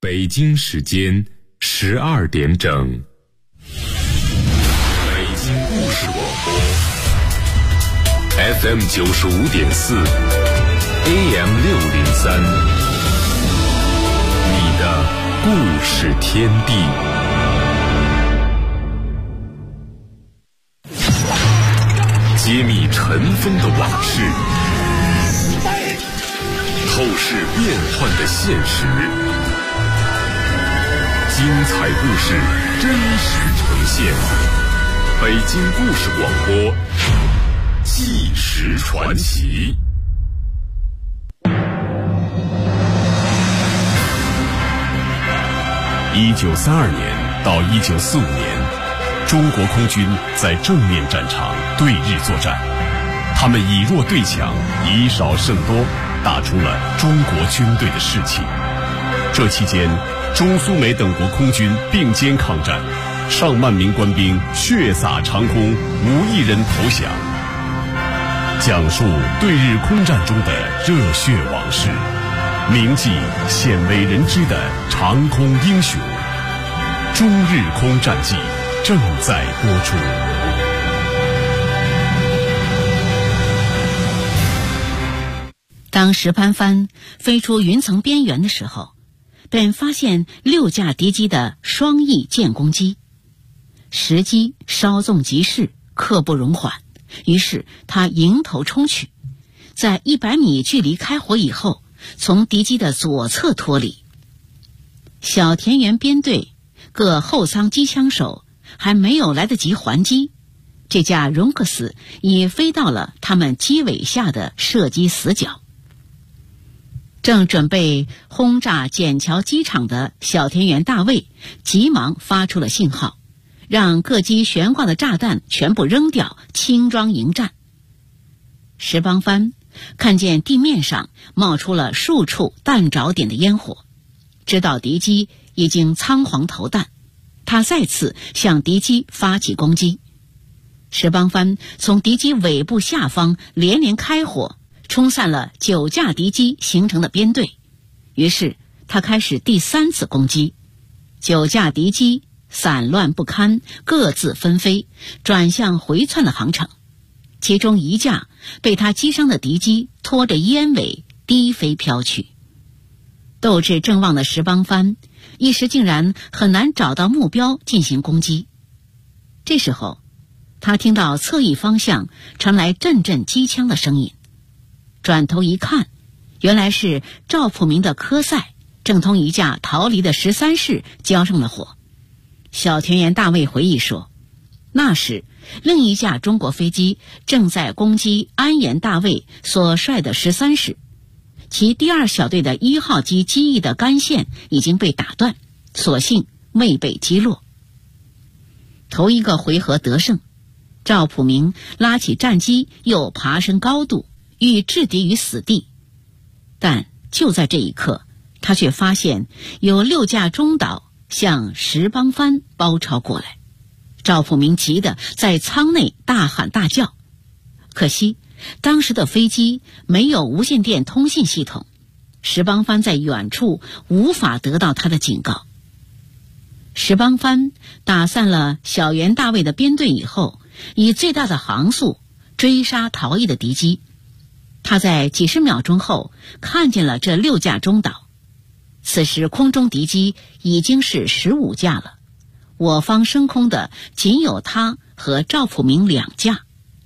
北京时间12点整。北京故事广播 FM 95.4 AM 603，你的故事天地。揭秘尘封的往事，透视变幻的现实，精彩故事真实呈现。北京故事广播，纪实传奇。1932年到1945年，中国空军在正面战场对日作战，他们以弱对强，以少胜多，打出了中国军队的士气。这期间，中苏美等国空军并肩抗战，上万名官兵血洒长空，无一人投降。讲述对日空战中的热血往事，铭记鲜为人知的长空英雄。中日空战记正在播出。 当石潘帆飞出云层边缘的时候，便发现6架敌机的双翼舰攻击。时机稍纵即逝，刻不容缓，于是他迎头冲去，在100米距离开火以后，从敌机的左侧脱离。小田园编队各后舱机枪手还没有来得及还击，这架荣克斯已飞到了他们机尾下的射击死角。正准备轰炸笕桥机场的小田园大尉急忙发出了信号，让各机悬挂的炸弹全部扔掉，轻装迎战。石邦帆看见地面上冒出了数处弹着点的烟火，知道敌机已经仓皇投弹，他再次向敌机发起攻击。石邦帆从敌机尾部下方连连开火，冲散了9架敌机形成的编队。于是他开始第3次攻击，9架敌机散乱不堪，各自纷飞，转向回窜的航程。其中1架被他击伤的敌机拖着烟尾低飞飘去。斗志正旺的石邦帆一时竟然很难找到目标进行攻击。这时候他听到侧翼方向传来阵阵机枪的声音，转头一看，原来是赵普明的科赛正同1架逃离的13式交上了火。小田园大尉回忆说，那时另1架中国飞机正在攻击安岩大尉所率的13式，其第2小队的1号机机翼的干线已经被打断，所幸未被击落。头一个回合得胜，赵普明拉起战机又爬升高度，欲置敌于死地。但就在这一刻，他却发现有6架中岛向石邦帆包抄过来。赵普明急得在舱内大喊大叫，可惜当时的飞机没有无线电通信系统，石邦帆在远处无法得到他的警告。石邦帆打散了小袁大尉的编队以后，以最大的航速追杀逃逸的敌机。他在几十秒钟后看见了这6架中岛，此时空中敌机已经是15架了，我方升空的仅有他和赵普明2架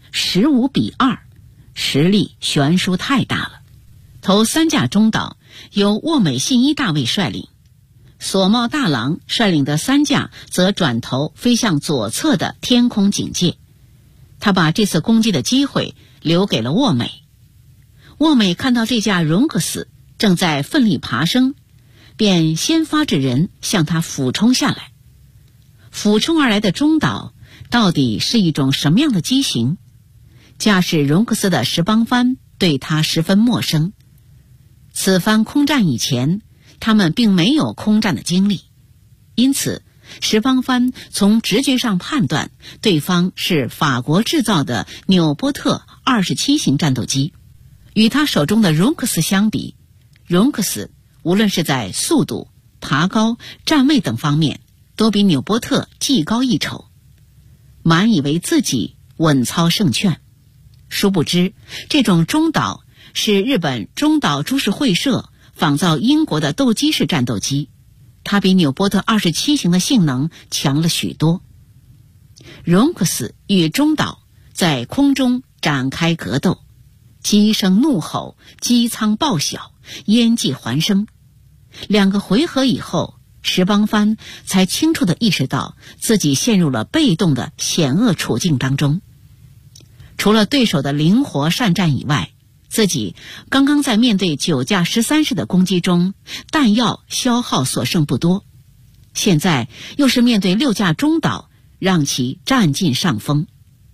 ，15比2，实力悬殊太大了。头3架中岛由沃美信一大尉率领，索茂大郎率领的3架则转头飞向左侧的天空警戒。他把这次攻击的机会留给了沃美。沃美看到这架荣克斯正在奋力爬升，便先发制人向他俯冲下来。俯冲而来的中岛到底是一种什么样的机型？驾驶荣克斯的石邦帆对他十分陌生。此番空战以前，他们并没有空战的经历，因此石邦帆从直觉上判断对方是法国制造的纽波特27型战斗机。与他手中的荣克斯相比，荣克斯无论是在速度、 爬高、站位等方面都比纽波特技高一筹，满以为自己稳操胜券。殊不知，这种中岛是日本中岛株式会社仿造英国的斗鸡式战斗机，它比纽波特27型的性能强了许多。荣克斯与中岛在空中展开格斗，机声怒吼，机舱爆晓，烟气环生。2个回合以后，石邦藩才清楚地意识到自己陷入了被动的险恶处境当中。除了对手的灵活善战以外，自己刚刚在面对9架13式的攻击中，弹药消耗所剩不多，现在又是面对6架中岛，让其占尽上风。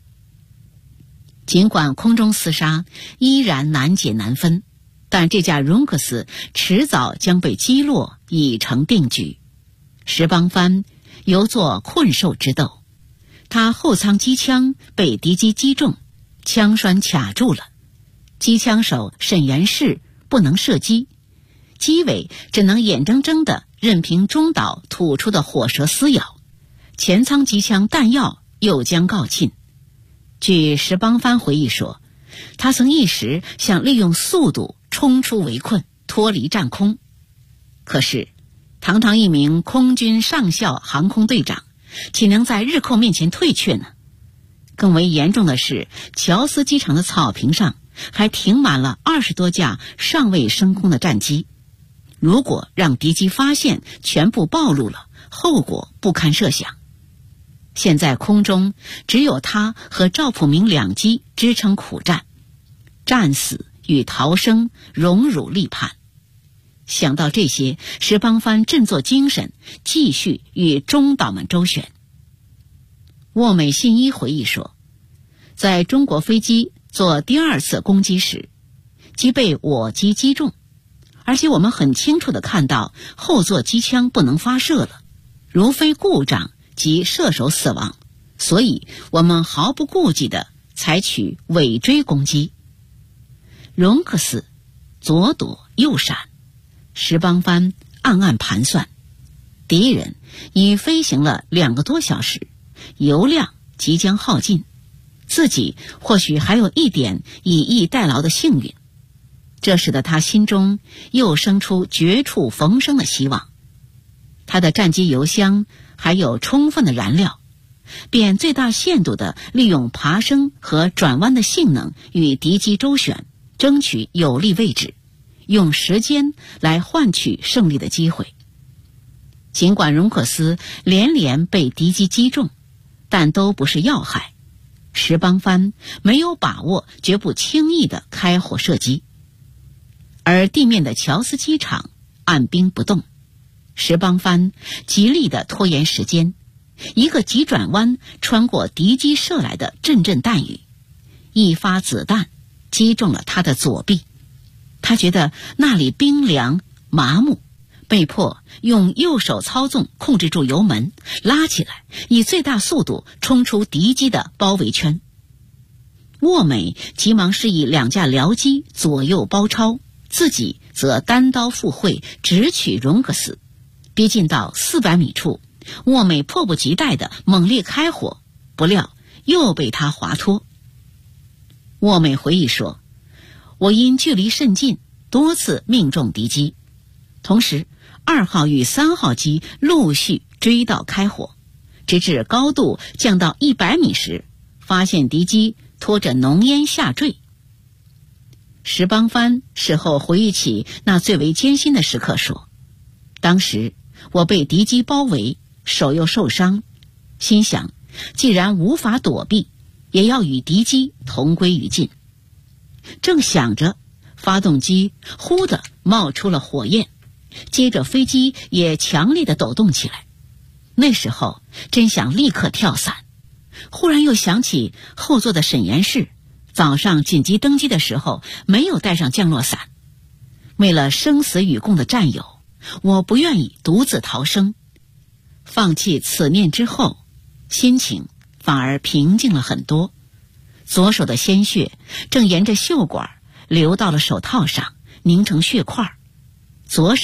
尽管空中厮杀依然难解难分，但这架荣克斯迟早将被击落，已成定局。石邦藩犹作困兽之斗，他后舱机枪被敌机击中，枪栓卡住了，机枪手沈元士不能射击，机尾只能眼睁睁地任凭中岛吐出的火舌撕咬，前舱机枪弹药又将告罄。据石邦藩回忆说，他曾一时想利用速度冲出围困，脱离战空。可是堂堂一名空军上校航空队长，岂能在日寇面前退却呢？更为严重的是，乔斯机场的草坪上还停满了20多架尚未升空的战机，如果让敌机发现，全部暴露了，后果不堪设想。现在空中只有他和赵普明2机支撑苦战，战死与逃生荣辱立判。想到这些，石邦藩振作精神，继续与中岛们周旋。沃美信一回忆说，在中国飞机做第2次攻击时，即被我机击中，而且我们很清楚地看到后座机枪不能发射了，如非故障即射手死亡，所以我们毫不顾忌地采取尾追攻击。荣克斯左躲右闪，石邦藩暗暗盘算，敌人已飞行了2个多小时，油量即将耗尽，自己或许还有一点以逸待劳的幸运。这使得他心中又生出绝处逢生的希望。他的战机油箱还有充分的燃料，便最大限度地利用爬升和转弯的性能与敌机周旋，争取有利位置，用时间来换取胜利的机会。尽管荣克斯连连被敌机击中，但都不是要害，石邦藩没有把握，绝不轻易地开火射击。而地面的乔斯机场按兵不动，石邦藩极力地拖延时间，一个急转弯穿过敌机射来的阵阵弹雨，一发子弹击中了他的左臂。他觉得那里冰凉麻木，被迫用右手操纵控制住油门，拉起来，以最大速度冲出敌机的包围圈。沃美急忙示意2架僚机左右包抄，自己则单刀赴会，直取荣克斯。逼近到400米处，沃美迫不及待地猛烈开火，不料又被他滑脱。沃美回忆说，我因距离甚近，多次命中敌机，同时2号与3号机陆续追到开火，直至高度降到100米时，发现敌机拖着浓烟下坠。石邦藩事后回忆起那最为艰辛的时刻说，当时我被敌机包围，手又受伤，心想既然无法躲避，也要与敌机同归于尽。正想着，发动机忽地冒出了火焰，接着飞机也强烈地抖动起来。那时候真想立刻跳伞，忽然又想起后座的沈元士早上紧急登机的时候没有带上降落伞，为了生死与共的战友，我不愿意独自逃生。放弃此念之后，心情反而平静了很多。左手的鲜血正沿着袖管流到了手套上，凝成血块，左手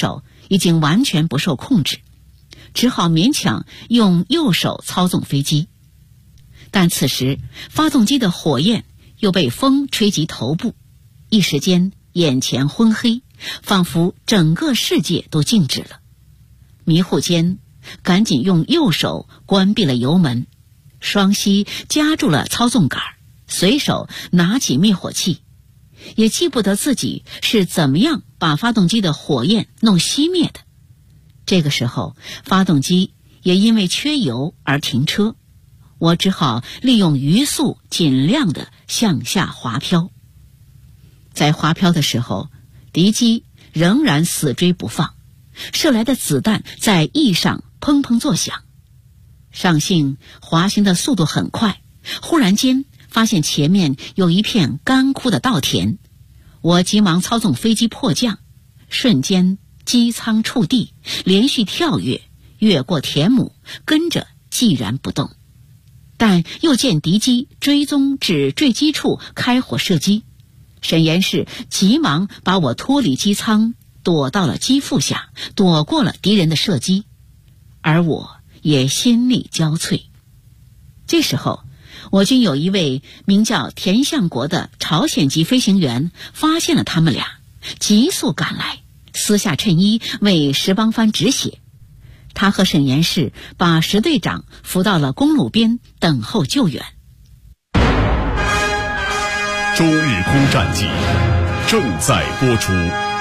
已经完全不受控制，只好勉强用右手操纵飞机。但此时发动机的火焰又被风吹击头部，一时间眼前昏黑，仿佛整个世界都静止了。迷糊间，赶紧用右手关闭了油门，双膝夹住了操纵杆，随手拿起灭火器，也记不得自己是怎么样把发动机的火焰弄熄灭的。这个时候，发动机也因为缺油而停车，我只好利用余速尽量的向下滑漂。在滑漂的时候，敌机仍然死追不放，射来的子弹在翼上砰砰作响。上幸滑行的速度很快，忽然间发现前面有一片干枯的稻田，我急忙操纵飞机迫降，瞬间机舱触地，连续跳跃，越过田亩，跟着寂然不动。但又见敌机追踪至坠机处开火射击，沈岩氏急忙把我脱离机舱，躲到了机腹下，躲过了敌人的射击，而我也心力交瘁。这时候，我军有一位名叫田相国的朝鲜籍飞行员发现了他们俩，急速赶来，撕下衬衣为石邦帆止血。他和沈岩氏把石队长扶到了公路边等候救援。 中日空战记正在播出。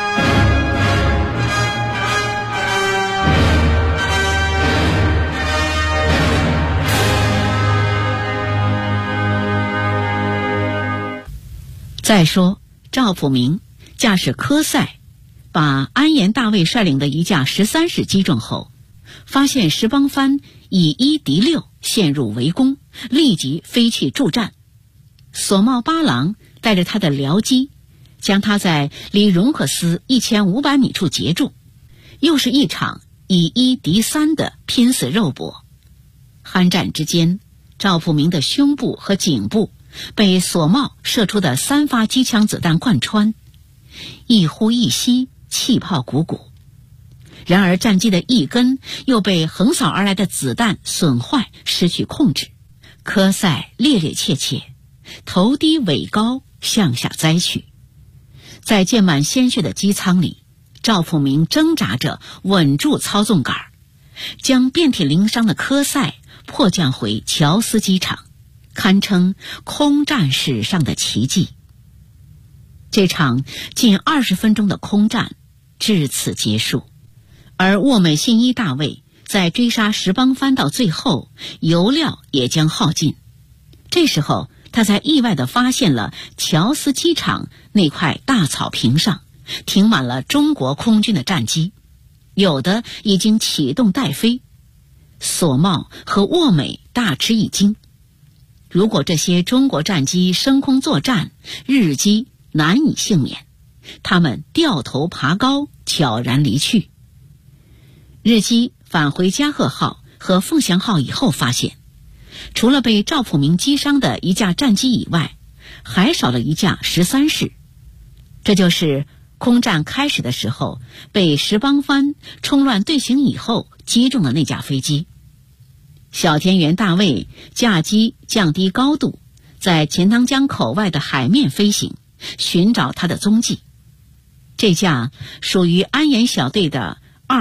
再说赵普明驾驶科赛把安岩大尉率领的一架13式击中后，发现石邦帆以1敌6，陷入围攻，立即飞去助战。索茂八郎带着他的僚机将他在离荣克斯1500米处截住，又是一场以1敌3的拼死肉搏。酣战之间，赵普明的胸部和颈部被索茂射出的3发机枪子弹贯穿，一呼一吸，气泡鼓鼓。然而战机的一根又被横扫而来的子弹损坏，失去控制，科赛趔趔趄趄，头低尾高向下栽去。在溅满鲜血的机舱里，赵普明挣扎着稳住操纵杆，将遍体鳞伤的科赛迫降回乔斯机场，堪称空战史上的奇迹。这场近20分钟的空战至此结束，而沃美信一大尉在追杀石邦帆到最后，油料也将耗尽。这时候他才意外地发现了乔斯机场那块大草坪上停满了中国空军的战机，有的已经启动待飞。索茂和沃美大吃一惊，如果这些中国战机升空作战，日机难以幸免，他们掉头爬高，悄然离去。日机返回加贺号和凤翔号以后发现，除了被赵普明击伤的一架战机以外，还少了一架13式。这就是空战开始的时候被石邦帆冲乱队形以后击中的那架飞机。小田原大尉驾机降低高度，在钱塘江口外的海面飞行，寻找他的踪迹。这架属于安岩小队的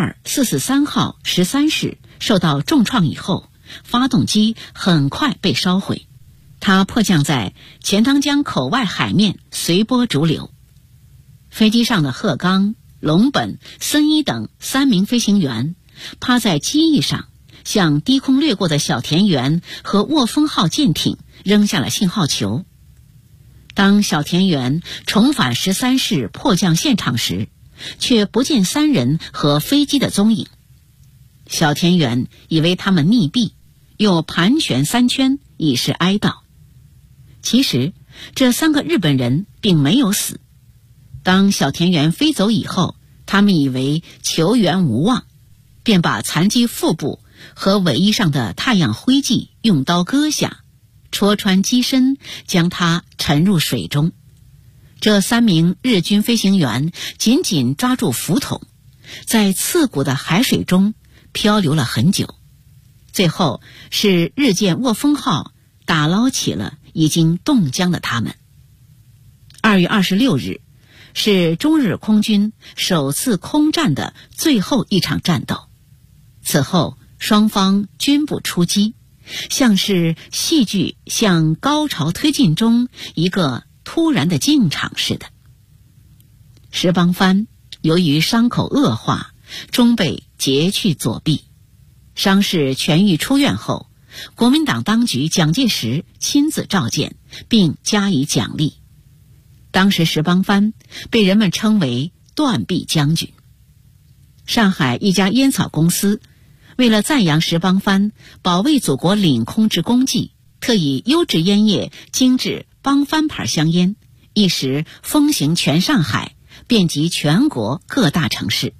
2443号13式受到重创以后，发动机很快被烧毁，它迫降在钱塘江口外海面，随波逐流。飞机上的鹤冈、龙本、森一等3名飞行员趴在机翼上，向低空掠过的小田原和沃丰号舰艇扔下了信号球。当小田原重返13式迫降现场时，却不见3人和飞机的踪影。小田原以为他们溺毙，又盘旋3圈，以示哀悼。其实这3个日本人并没有死。当小田原飞走以后，他们以为求援无望，便把残机腹部和尾翼上的太阳灰烬用刀割下，戳穿机身，将它沉入水中。这3名日军飞行员紧紧抓住浮筒， 在刺骨的海水中漂流了很久，最后是日舰卧风号打捞起了已经冻僵的他们。2月26日是中日空军首次空战的最后一场战斗，此后双方均不出击，像是戏剧向高潮推进中一个突然的进场似的。石邦藩由于伤口恶化，终被截去左臂。伤势痊愈出院后，国民党当局蒋介石亲自召见并加以奖励。当时石邦藩被人们称为断臂将军。上海一家烟草公司为了赞扬石邦藩保卫祖国领空之功绩，特以优质烟叶精制邦藩牌香烟，一时风行全上海，遍及全国各大城市。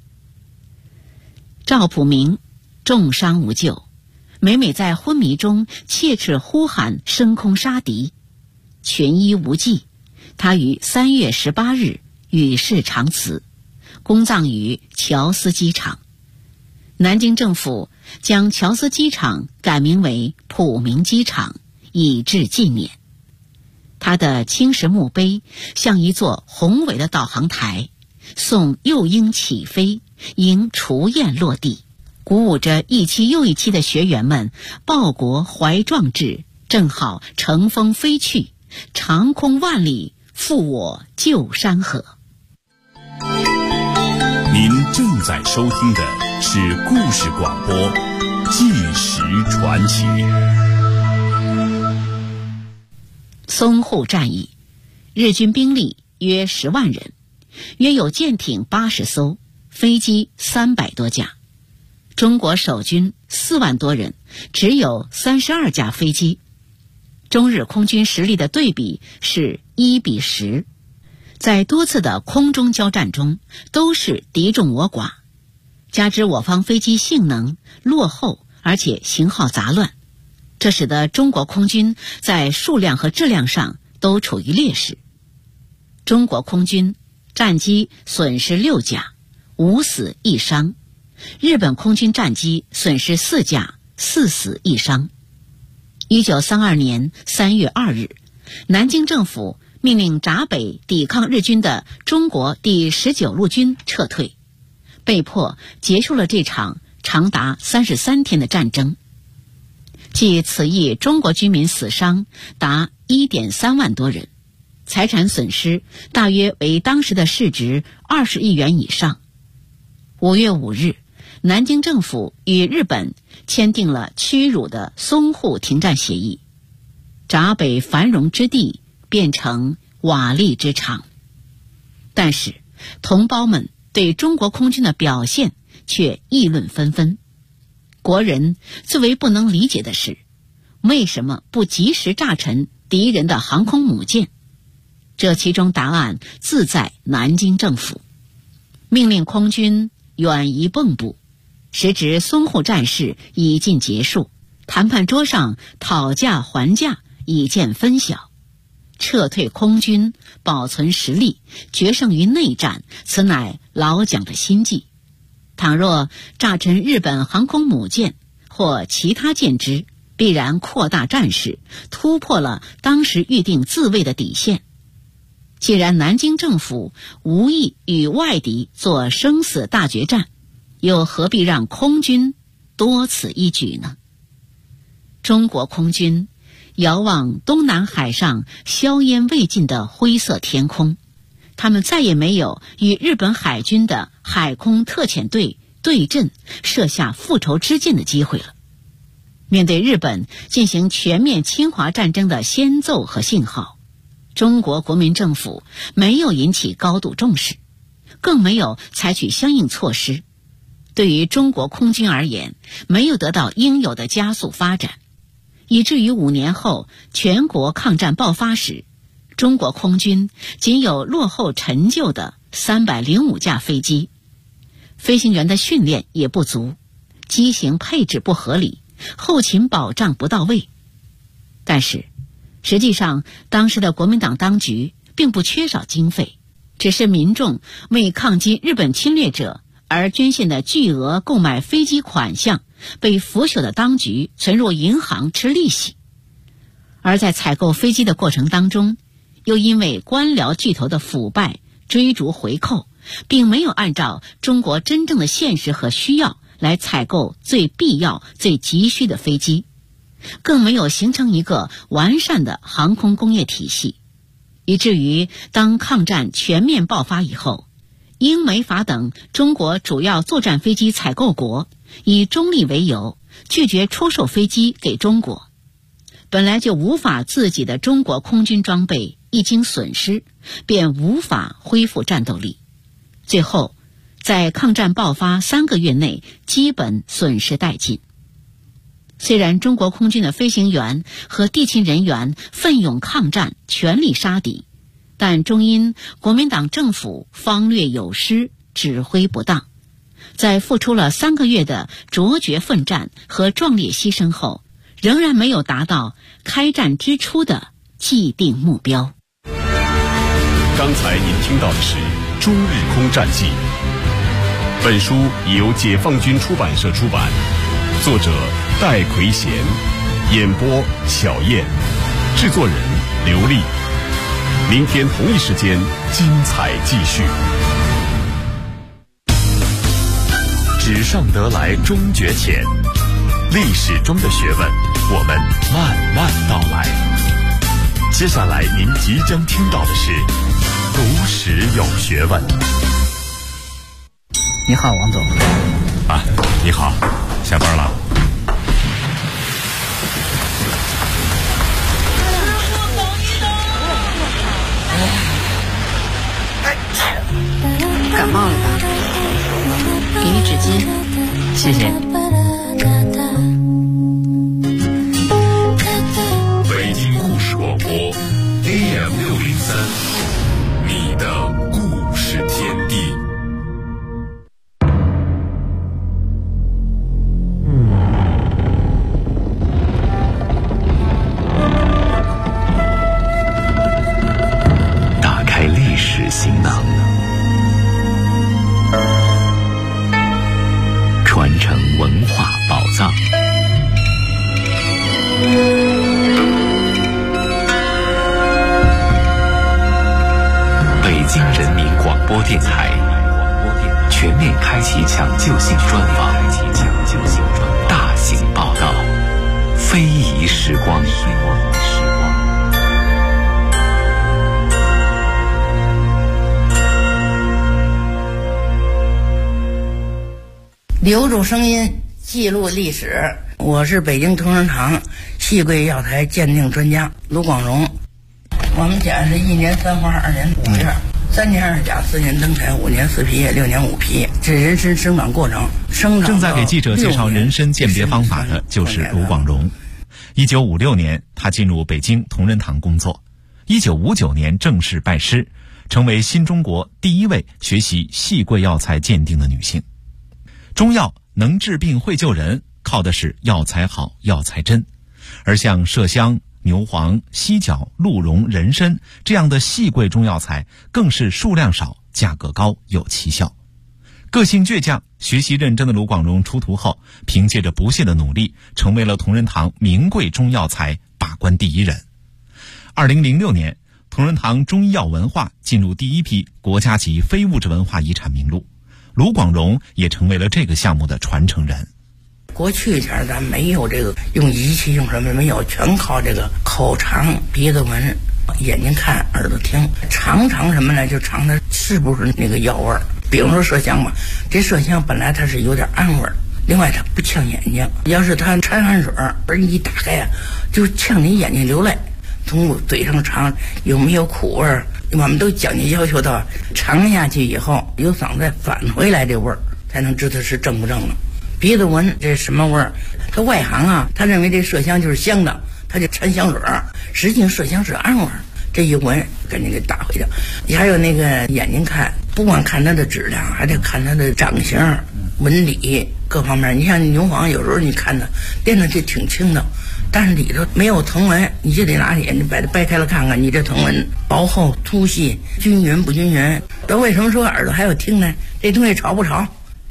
赵朴明重伤无救，每每在昏迷中切齿呼喊升空杀敌，群医无济，他于3月18日与世长辞，公葬于乔司机场。南京政府将乔司机场改名为朴明机场，以致纪念。他的青石墓碑像一座宏伟的导航台，送幼鹰起飞，迎雏燕落地，鼓舞着一期又一期的学员们报国怀壮志，正好乘风飞去，长空万里，赴我旧山河。 您正在收听的是故事广播《纪实传奇》。 淞沪战役，日军兵力约10万人，约有舰艇80艘，飞机300多架。中国守军4万多人，只有32架飞机。中日空军实力的对比是1比10，在多次的空中交战中都是敌众我寡，加之我方飞机性能落后，而且型号杂乱，这使得中国空军在数量和质量上都处于劣势。中国空军战机损失6架，5死1伤；日本空军战机损失4架，4死1伤。1932年3月2日，南京政府命令闸北抵抗日军的中国第19路军撤退，被迫结束了这场长达33天的战争。继此役中国居民死伤达 1.3 万多人，财产损失大约为当时的市值20亿元以上。5月5日，南京政府与日本签订了屈辱的淞沪停战协议，闸北繁荣之地变成瓦砾之场。但是同胞们对中国空军的表现却议论纷纷。国人最为不能理解的是，为什么不及时炸沉敌人的航空母舰？这其中答案自在南京政府，命令空军远移蚌埠，时值淞沪战事已近结束，谈判桌上讨价还价已见分晓，撤退空军，保存实力，决胜于内战，此乃老蒋的心计。倘若炸沉日本航空母舰或其他舰只，必然扩大战事，突破了当时预定自卫的底线。既然南京政府无意与外敌做生死大决战，又何必让空军多此一举呢？中国空军遥望东南海上硝烟未尽的灰色天空，他们再也没有与日本海军的海空特遣队对阵，设下复仇之箭的机会了。面对日本进行全面侵华战争的先奏和信号，中国国民政府没有引起高度重视，更没有采取相应措施。对于中国空军而言，没有得到应有的加速发展，以至于5年后全国抗战爆发时，中国空军仅有落后陈旧的305架飞机，飞行员的训练也不足，机型配置不合理，后勤保障不到位。但是实际上当时的国民党当局并不缺少经费，只是民众为抗击日本侵略者而捐献的巨额购买飞机款项被腐朽的当局存入银行吃利息。而在采购飞机的过程当中，又因为官僚巨头的腐败追逐回扣，并没有按照中国真正的现实和需要来采购最必要最急需的飞机，更没有形成一个完善的航空工业体系，以至于当抗战全面爆发以后，英美法等中国主要作战飞机采购国以中立为由，拒绝出售飞机给中国。本来就无法自己的中国空军装备一经损失，便无法恢复战斗力，最后在抗战爆发3个月内基本损失殆尽。虽然中国空军的飞行员和地勤人员奋勇抗战，全力杀敌，但终因国民党政府方略有失，指挥不当，在付出了3个月的卓绝奋战和壮烈牺牲后，仍然没有达到开战之初的既定目标。 刚才您听到的是《中日空战记》，本书由解放军出版社出版，作者戴奎贤，演播小燕，制作人刘丽。明天同一时间精彩继续。 纸上得来终觉浅，历史中的学问，我们慢慢道来。接下来您即将听到的是读史有学问。 你好，王总。 啊，你好，下班了。 感冒了吧？给你纸巾。 谢谢。 北京故事广播 AM603，你的故事天地。 打开历史行囊，传承文化宝藏。北京人民广播电台全面开启抢救性专访，大型报道，非遗时光。 留住声音，记录历史。我是北京同仁堂细桂药材鉴定专家卢广荣。我们家是1年3花2年5叶，3年2甲4年登台5年4皮叶6年5皮叶，这人参生长过程。 正在给记者介绍人参鉴别方法的就是卢广荣。1956年，他进入北京同仁堂工作。1959年正式拜师，成为新中国第一位学习细桂药材鉴定的女性。中药能治病会救人，靠的是药材好药材真，而像麝香、牛黄、犀角、鹿茸、人参这样的细桂中药材更是数量少，价格高，有奇效。个性倔强、学习认真的卢广荣出徒后，凭借着不懈的努力，成为了同仁堂名贵中药材把关第一人。2006年，同仁堂中医药文化进入第一批国家级非物质文化遗产名录，卢广荣也成为了这个项目的传承人。 过去前咱没有这个用仪器用什么没有，全靠这个口尝、鼻子闻、眼睛看、耳朵听，尝什么呢？就尝它是不是那个药味儿。比如说麝香吧，这麝香本来它是有点暗味儿，另外它不呛眼睛，要是它掺汗水而你一打开呀，就呛你眼睛流泪。从嘴上尝有没有苦味儿，我们都讲究要求到尝下去以后由嗓子返回来这味儿，才能知道是正不正了。鼻子闻这什么味儿？他外行啊，他认为这麝香就是香的，他就掺香水儿，实际上麝香是暗味儿。这一闻赶紧给打回去。你还有那个眼睛看，不光看它的质量，还得看它的长相、纹理各方面。你像牛黄，有时候你看它练上去挺轻的，但是里头没有藤纹，你就得拿眼睛把它掰开了看看，你这藤纹薄厚、粗细、均匀不均匀。这为什么说耳朵还要听呢？这东西潮不潮？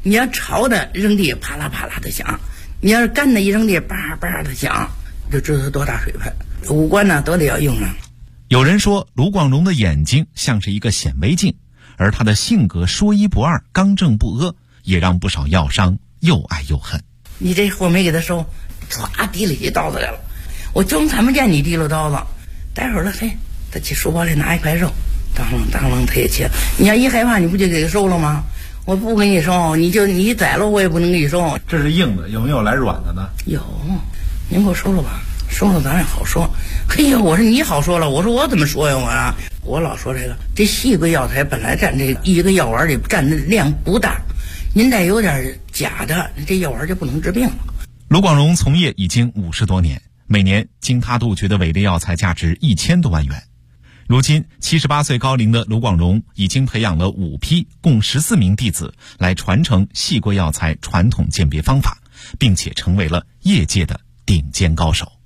你要炒的扔地啪啦啪啦的响，你要是干的一扔地叭叭的响，就知道它多大水分。五官呢都得要用上。 有人说卢广荣的眼睛像是一个显微镜，而他的性格说一不二，刚正不阿，也让不少药商又爱又恨。 你这货没给他收，唰提了起刀子来了，我正看不见你提了刀子，待会儿了，嘿，他去书包里拿一块肉，当啷当啷他也切。你要一害怕，你不就给他收了吗？我不给你收，你宰了我也不能给你收。 这是硬的，有没有来软的呢？ 有，您给我收了吧，收了咱也好说。嘿呀，我说你好说了，我说我怎么说呀我老说这细桂药材本来占这一个药丸里占的量不大，您再有点假的，这药丸就不能治病了。 卢广荣从业已经50多年，每年经他杜绝的伪劣药材价值1000多万元。如今78岁高龄的卢广荣已经培养了5批共14名弟子来传承细桂药材传统鉴别方法，并且成为了业界的顶尖高手。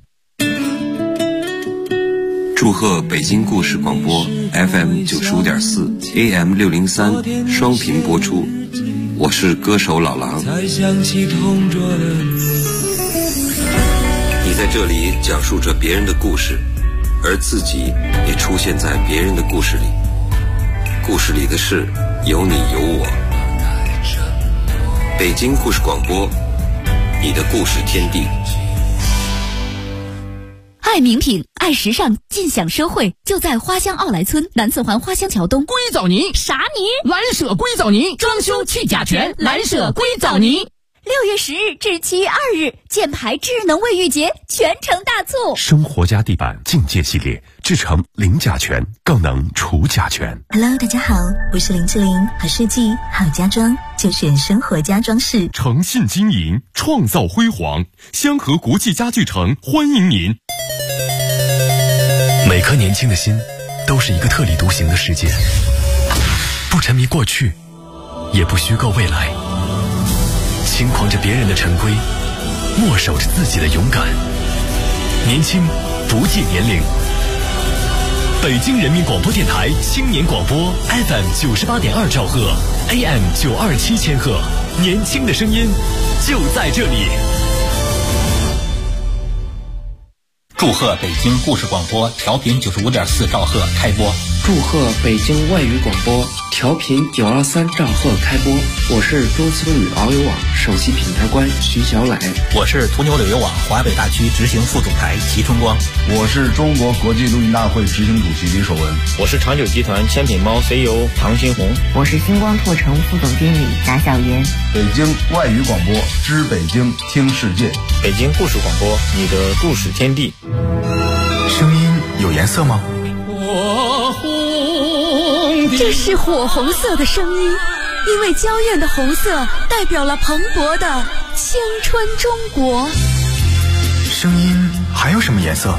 祝贺北京故事广播 FM 95.4 AM 603双频播出，我是歌手老狼。你在这里讲述着别人的故事，而自己也出现在别人的故事里，故事里的事有你有我。北京故事广播，你的故事天地。 爱名品，爱时尚，尽享奢惠，就在花乡奥莱村南四环花乡桥东。 硅藻泥啥泥？ 蓝舍硅藻泥，装修去甲醛，蓝舍硅藻泥。 6月10日至7月2日，箭牌智能卫浴节全城大促。 生活家地板境界系列，制成零甲醛，更能除甲醛。 Hello， 大家好，我是林志玲，好设计好家装就选生活家装饰， 诚信经营，创造辉煌。香河国际家具城欢迎您。每颗年轻的心都是一个特立独行的世界，不沉迷过去，也不虚构未来，轻狂着别人的陈规，默守着自己的勇敢。年轻不计年龄。北京人民广播电台青年广播 FM 98.2兆赫 AM 927千赫，年轻的声音就在这里。 祝贺北京故事广播调频95.4兆赫开播。 祝贺北京外语广播调频923兆赫开播。我是中思旅遨游网首席品牌官徐小磊。 我是途牛旅游网华北大区执行副总裁齐春光。 我是中国国际录音大会执行主席李守文。 我是长久集团千品猫 CEO 唐新红。 我是星光拓城副总经理翟小岩。 北京外语广播，知北京，听世界。 北京故事广播，你的故事天地。 声音有颜色吗？ 这是火红色的声音，因为娇艳的红色代表了蓬勃的青春中国。 声音还有什么颜色？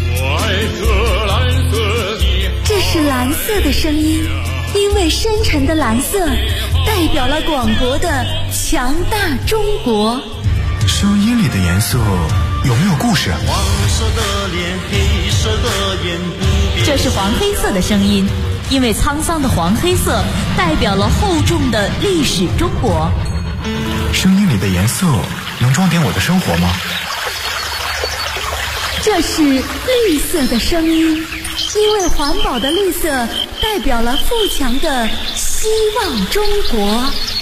这是蓝色的声音，因为深沉的蓝色代表了广博的强大中国。 声音里的颜色有没有故事？ 这是黄黑色的声音，因为沧桑的黄黑色代表了厚重的历史中国。 声音里的颜色能装点我的生活吗？ 这是绿色的声音，因为环保的绿色代表了富强的希望中国。